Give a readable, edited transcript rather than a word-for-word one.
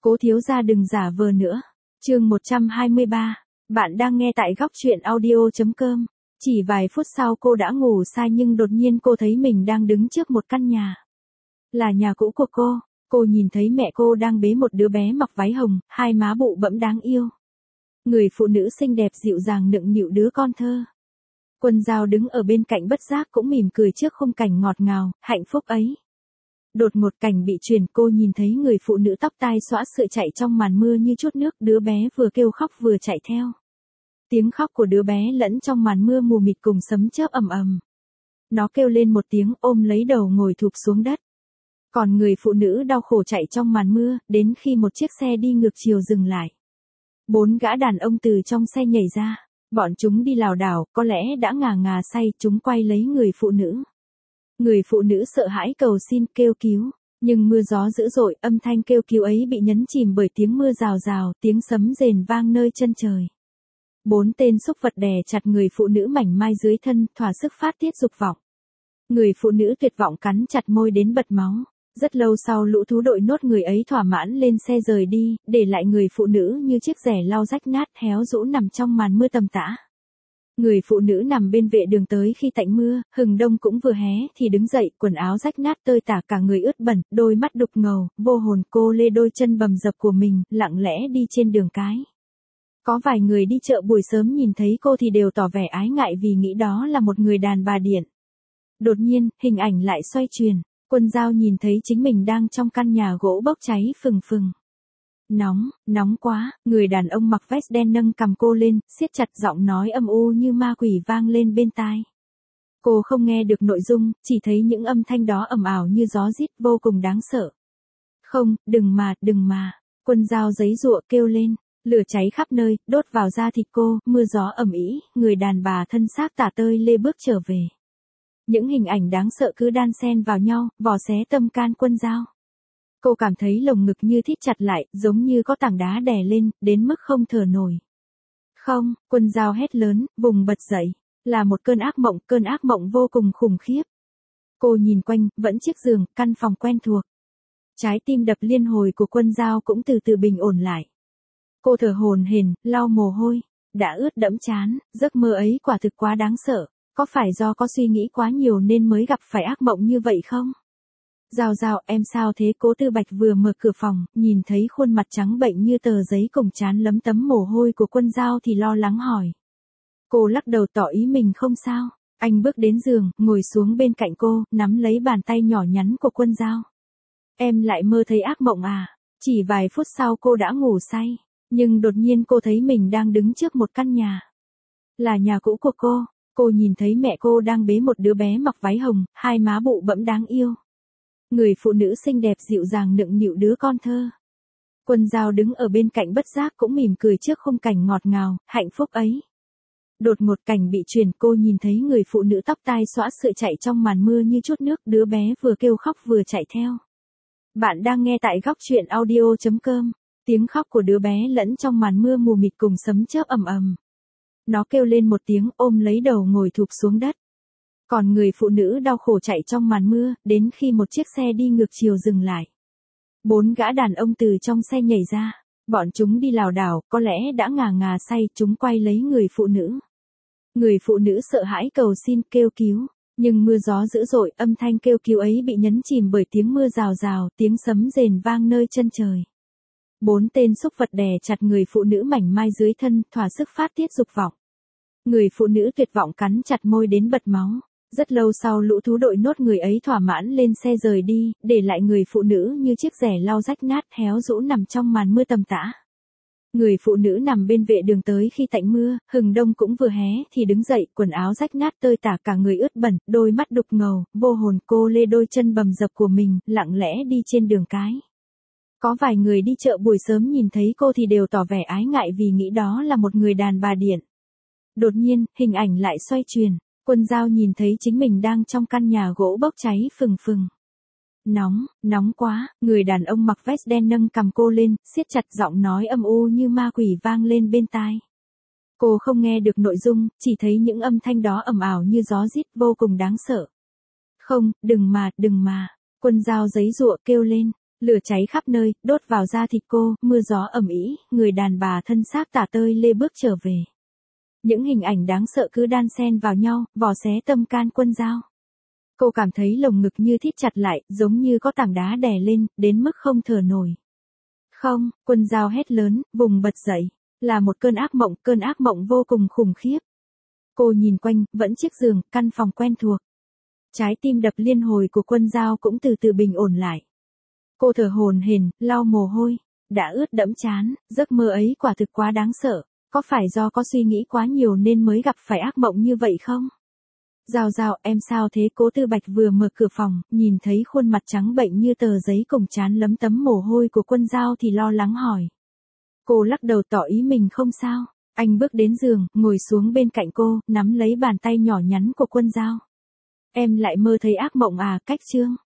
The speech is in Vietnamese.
Cố thiếu gia đừng giả vờ nữa. Chương 123. Bạn đang nghe tại góc truyện audio.com. Chỉ vài phút sau cô đã ngủ say nhưng đột nhiên cô thấy mình đang đứng trước một căn nhà. Là nhà cũ của cô. Cô nhìn thấy mẹ cô đang bế một đứa bé mặc váy hồng, hai má bụ bẫm đáng yêu. Người phụ nữ xinh đẹp dịu dàng nựng nịu đứa con thơ. Quân Dao đứng ở bên cạnh bất giác cũng mỉm cười trước khung cảnh ngọt ngào, hạnh phúc ấy. Đột ngột cảnh bị truyền, cô nhìn thấy người phụ nữ tóc tai xõa sợi chạy trong màn mưa như chút nước, đứa bé vừa kêu khóc vừa chạy theo. Tiếng khóc của đứa bé lẫn trong màn mưa mù mịt cùng sấm chớp ầm ầm. Nó kêu lên một tiếng ôm lấy đầu ngồi thụp xuống đất. Còn người phụ nữ đau khổ chạy trong màn mưa, đến khi một chiếc xe đi ngược chiều dừng lại. 4 gã đàn ông từ trong xe nhảy ra, bọn chúng đi lảo đảo, có lẽ đã ngà ngà say, chúng quay lấy người phụ nữ. Người phụ nữ sợ hãi cầu xin kêu cứu, nhưng mưa gió dữ dội, âm thanh kêu cứu ấy bị nhấn chìm bởi tiếng mưa rào rào, tiếng sấm rền vang nơi chân trời. 4 tên súc vật đè chặt người phụ nữ mảnh mai dưới thân, thỏa sức phát tiết dục vọng. Người phụ nữ tuyệt vọng cắn chặt môi đến bật máu. Rất lâu sau lũ thú đội nốt người ấy thỏa mãn lên xe rời đi, để lại người phụ nữ như chiếc rẻ lau rách nát héo rũ nằm trong màn mưa tầm tã. Người phụ nữ nằm bên vệ đường tới khi tạnh mưa, hừng đông cũng vừa hé thì đứng dậy, quần áo rách nát tơi tả, cả người ướt bẩn, đôi mắt đục ngầu, vô hồn. Cô lê đôi chân bầm dập của mình, lặng lẽ đi trên đường cái. Có vài người đi chợ buổi sớm nhìn thấy cô thì đều tỏ vẻ ái ngại vì nghĩ đó là một người đàn bà điện. Đột nhiên, hình ảnh lại xoay chuyển. Quân Dao nhìn thấy chính mình đang trong căn nhà gỗ bốc cháy phừng phừng. Nóng quá, người đàn ông mặc vest đen nâng cằm cô lên, siết chặt, giọng nói âm u như ma quỷ vang lên bên tai. Cô không nghe được nội dung, chỉ thấy những âm thanh đó ầm ào như gió rít, vô cùng đáng sợ. Không, đừng mà. Quân Dao giãy giụa kêu lên, lửa cháy khắp nơi, đốt vào da thịt cô, mưa gió ầm ĩ, người đàn bà thân xác tả tơi lê bước trở về. Những hình ảnh đáng sợ cứ đan xen vào nhau, vò xé tâm can Quân Dao. Cô cảm thấy lồng ngực như thít chặt lại, giống như có tảng đá đè lên, đến mức không thở nổi. Không, Quân Dao hét lớn, vùng bật dậy. Là một cơn ác mộng vô cùng khủng khiếp. Cô nhìn quanh, vẫn chiếc giường, căn phòng quen thuộc. Trái tim đập liên hồi của Quân Dao cũng từ từ bình ổn lại. Cô thở hổn hển, lau mồ hôi, đã ướt đẫm trán, giấc mơ ấy quả thực quá đáng sợ. Có phải do có suy nghĩ quá nhiều nên mới gặp phải ác mộng như vậy không? Dao, em sao thế? Cố Tư Bạch vừa mở cửa phòng, nhìn thấy khuôn mặt trắng bệnh như tờ giấy cùng trán lấm tấm mồ hôi của Quân Dao thì lo lắng hỏi. Cô lắc đầu tỏ ý mình không sao. Anh bước đến giường, ngồi xuống bên cạnh cô, nắm lấy bàn tay nhỏ nhắn của Quân Dao. Em lại mơ thấy ác mộng à? Chỉ vài phút sau cô đã ngủ say, nhưng đột nhiên cô thấy mình đang đứng trước một căn nhà. Là nhà cũ của cô. Cô nhìn thấy mẹ cô đang bế một đứa bé mặc váy hồng, hai má bụ bẫm đáng yêu. Người phụ nữ xinh đẹp dịu dàng nựng nịu đứa con thơ. Quân Dao đứng ở bên cạnh bất giác cũng mỉm cười trước khung cảnh ngọt ngào, hạnh phúc ấy. Đột ngột cảnh bị truyền, cô nhìn thấy người phụ nữ tóc tai xõa sợi chạy trong màn mưa như chút nước, đứa bé vừa kêu khóc vừa chạy theo. Bạn đang nghe tại góc truyện audio.com. Tiếng khóc của đứa bé lẫn trong màn mưa mù mịt cùng sấm chớp ầm ầm. Nó kêu lên một tiếng ôm lấy đầu ngồi thụp xuống đất. Còn người phụ nữ đau khổ chạy trong màn mưa, đến khi một chiếc xe đi ngược chiều dừng lại. 4 gã đàn ông từ trong xe nhảy ra, bọn chúng đi lảo đảo, có lẽ đã ngà ngà say, chúng quay lấy người phụ nữ. Người phụ nữ sợ hãi cầu xin kêu cứu, nhưng mưa gió dữ dội, âm thanh kêu cứu ấy bị nhấn chìm bởi tiếng mưa rào rào, tiếng sấm rền vang nơi chân trời. 4 tên súc vật đè chặt người phụ nữ mảnh mai dưới thân, thỏa sức phát tiết dục vọng. Người phụ nữ tuyệt vọng cắn chặt môi đến bật máu. Rất lâu sau lũ thú đội nốt người ấy thỏa mãn lên xe rời đi, để lại người phụ nữ như chiếc rẻ lau rách nát héo rũ nằm trong màn mưa tầm tã. Người phụ nữ nằm bên vệ đường tới khi tạnh mưa, hừng đông cũng vừa hé thì đứng dậy, quần áo rách nát tơi tả, cả người ướt bẩn, đôi mắt đục ngầu, vô hồn. Cô lê đôi chân bầm dập của mình, lặng lẽ đi trên đường cái. Có vài người đi chợ buổi sớm nhìn thấy cô thì đều tỏ vẻ ái ngại vì nghĩ đó là một người đàn bà điện. Đột nhiên, hình ảnh lại xoay chuyển. Quân Dao nhìn thấy chính mình đang trong căn nhà gỗ bốc cháy phừng phừng. Nóng quá, người đàn ông mặc vest đen nâng cằm cô lên, siết chặt, giọng nói âm u như ma quỷ vang lên bên tai. Cô không nghe được nội dung, chỉ thấy những âm thanh đó ầm ào như gió rít, vô cùng đáng sợ. Không, đừng mà. Quân Dao giãy giụa kêu lên, Lửa cháy khắp nơi, đốt vào da thịt cô, mưa gió ầm ĩ, người đàn bà thân xác tả tơi lê bước trở về. Những hình ảnh đáng sợ cứ đan xen vào nhau, vò xé tâm can Quân Dao. Cô cảm thấy lồng ngực như thít chặt lại, giống như có tảng đá đè lên, đến mức không thở nổi. Không, Quân Dao hét lớn, vùng bật dậy. Là một cơn ác mộng vô cùng khủng khiếp. Cô nhìn quanh, vẫn chiếc giường, căn phòng quen thuộc. Trái tim đập liên hồi của Quân Dao cũng từ từ bình ổn lại. Cô thở hổn hển, lau mồ hôi, đã ướt đẫm trán, giấc mơ ấy quả thực quá đáng sợ. Có phải do có suy nghĩ quá nhiều nên mới gặp phải ác mộng như vậy không? Dao Dao, em sao thế? Cố Tư Bạch vừa mở cửa phòng, nhìn thấy khuôn mặt trắng bệnh như tờ giấy cùng trán lấm tấm mồ hôi của Quân Dao thì lo lắng hỏi. Cô lắc đầu tỏ ý mình không sao. Anh bước đến giường, ngồi xuống bên cạnh cô, nắm lấy bàn tay nhỏ nhắn của Quân Dao. Em lại mơ thấy ác mộng à? Cách chương